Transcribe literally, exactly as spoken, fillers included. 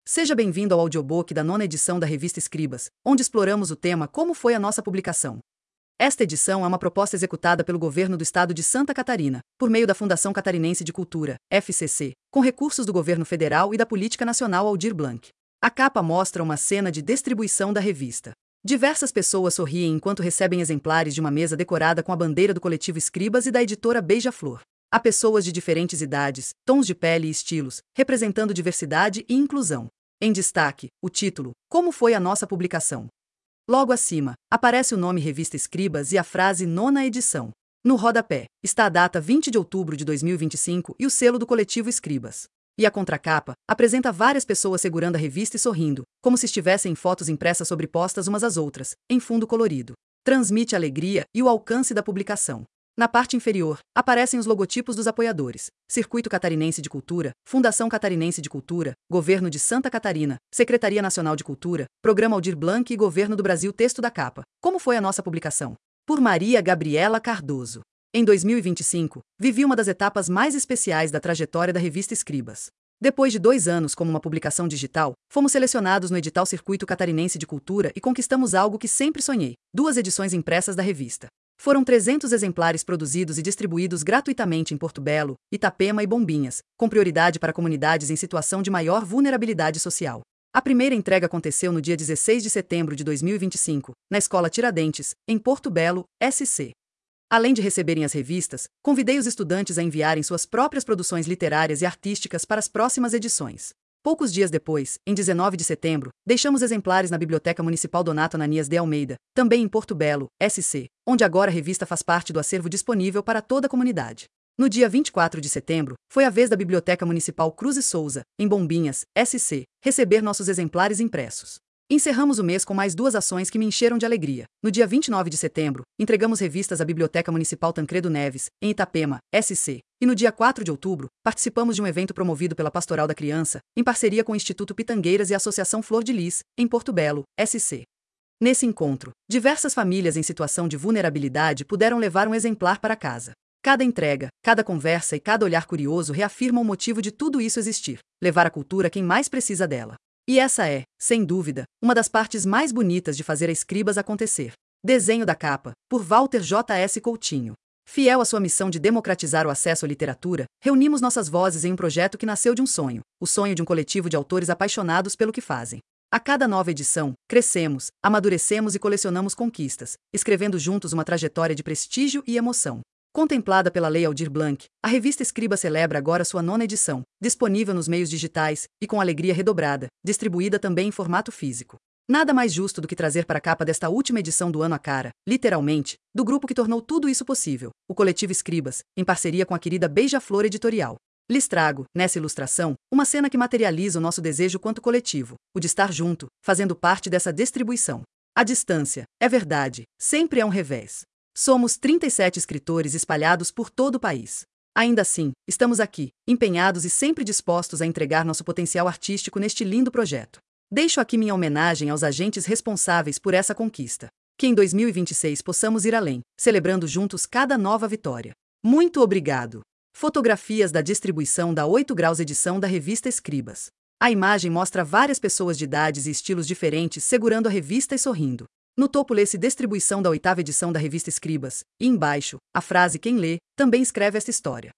Seja bem-vindo ao audiobook da nona edição da revista Escribas, onde exploramos o tema Como foi a nossa publicação. Esta edição é uma proposta executada pelo Governo do Estado de Santa Catarina, por meio da Fundação Catarinense de Cultura, F C C, com recursos do Governo Federal e da Política Nacional Aldir Blanc. A capa mostra uma cena de distribuição da revista. Diversas pessoas sorriem enquanto recebem exemplares de uma mesa decorada com a bandeira do coletivo Escribas e da editora Beija-Flor. Há pessoas de diferentes idades, tons de pele e estilos, representando diversidade e inclusão. Em destaque, o título, Como foi a nossa publicação? Logo acima, aparece o nome Revista Escribas e a frase Nona Edição. No rodapé, está a data vinte de outubro de dois mil e vinte e cinco e o selo do coletivo Escribas. E a contracapa apresenta várias pessoas segurando a revista e sorrindo, como se estivessem em fotos impressas sobrepostas umas às outras, em fundo colorido. Transmite a alegria e o alcance da publicação. Na parte inferior, aparecem os logotipos dos apoiadores: Circuito Catarinense de Cultura, Fundação Catarinense de Cultura, Governo de Santa Catarina, Secretaria Nacional de Cultura, Programa Aldir Blanc e Governo do Brasil. Texto da capa. Como foi a nossa publicação? Por Maria Gabriela Cardoso. Em dois mil e vinte e cinco, vivi uma das etapas mais especiais da trajetória da revista Escribas. Depois de dois anos como uma publicação digital, fomos selecionados no edital Circuito Catarinense de Cultura e conquistamos algo que sempre sonhei: duas edições impressas da revista. Foram trezentos exemplares produzidos e distribuídos gratuitamente em Porto Belo, Itapema e Bombinhas, com prioridade para comunidades em situação de maior vulnerabilidade social. A primeira entrega aconteceu no dia dezesseis de setembro de dois mil e vinte e cinco, na Escola Tiradentes, em Porto Belo, S C. Além de receberem as revistas, convidei os estudantes a enviarem suas próprias produções literárias e artísticas para as próximas edições. Poucos dias depois, em dezenove de setembro, deixamos exemplares na Biblioteca Municipal Donato Ananias de Almeida, também em Porto Belo, S C, onde agora a revista faz parte do acervo disponível para toda a comunidade. No dia vinte e quatro de setembro, foi a vez da Biblioteca Municipal Cruz e Souza, em Bombinhas, S C, receber nossos exemplares impressos. Encerramos o mês com mais duas ações que me encheram de alegria. No dia vinte e nove de setembro, entregamos revistas à Biblioteca Municipal Tancredo Neves, em Itapema, S C, e no dia quatro de outubro, participamos de um evento promovido pela Pastoral da Criança, em parceria com o Instituto Pitangueiras e a Associação Flor de Lis, em Porto Belo, S C. Nesse encontro, diversas famílias em situação de vulnerabilidade puderam levar um exemplar para casa. Cada entrega, cada conversa e cada olhar curioso reafirmam o motivo de tudo isso existir: levar a cultura a quem mais precisa dela. E essa é, sem dúvida, uma das partes mais bonitas de fazer a Escribas acontecer. Desenho da capa, por Walter J S Coutinho. Fiel à sua missão de democratizar o acesso à literatura, reunimos nossas vozes em um projeto que nasceu de um sonho, o sonho de um coletivo de autores apaixonados pelo que fazem. A cada nova edição, crescemos, amadurecemos e colecionamos conquistas, escrevendo juntos uma trajetória de prestígio e emoção. Contemplada pela Lei Aldir Blanc, a revista Escribas celebra agora sua nona edição, disponível nos meios digitais e com alegria redobrada, distribuída também em formato físico. Nada mais justo do que trazer para a capa desta última edição do ano a cara, literalmente, do grupo que tornou tudo isso possível, o coletivo Escribas, em parceria com a querida Beija-Flor Editorial. Lhes trago, nessa ilustração, uma cena que materializa o nosso desejo quanto coletivo, o de estar junto, fazendo parte dessa distribuição. A distância, é verdade, sempre é um revés. Somos trinta e sete escritores espalhados por todo o país. Ainda assim, estamos aqui, empenhados e sempre dispostos a entregar nosso potencial artístico neste lindo projeto. Deixo aqui minha homenagem aos agentes responsáveis por essa conquista. Que em dois mil e vinte e seis possamos ir além, celebrando juntos cada nova vitória. Muito obrigado! Fotografias da distribuição da oito graus edição da revista Escribas. A imagem mostra várias pessoas de idades e estilos diferentes segurando a revista e sorrindo. No topo lê-se distribuição da oitava edição da revista Escribas, e embaixo, a frase Quem lê, também escreve esta história.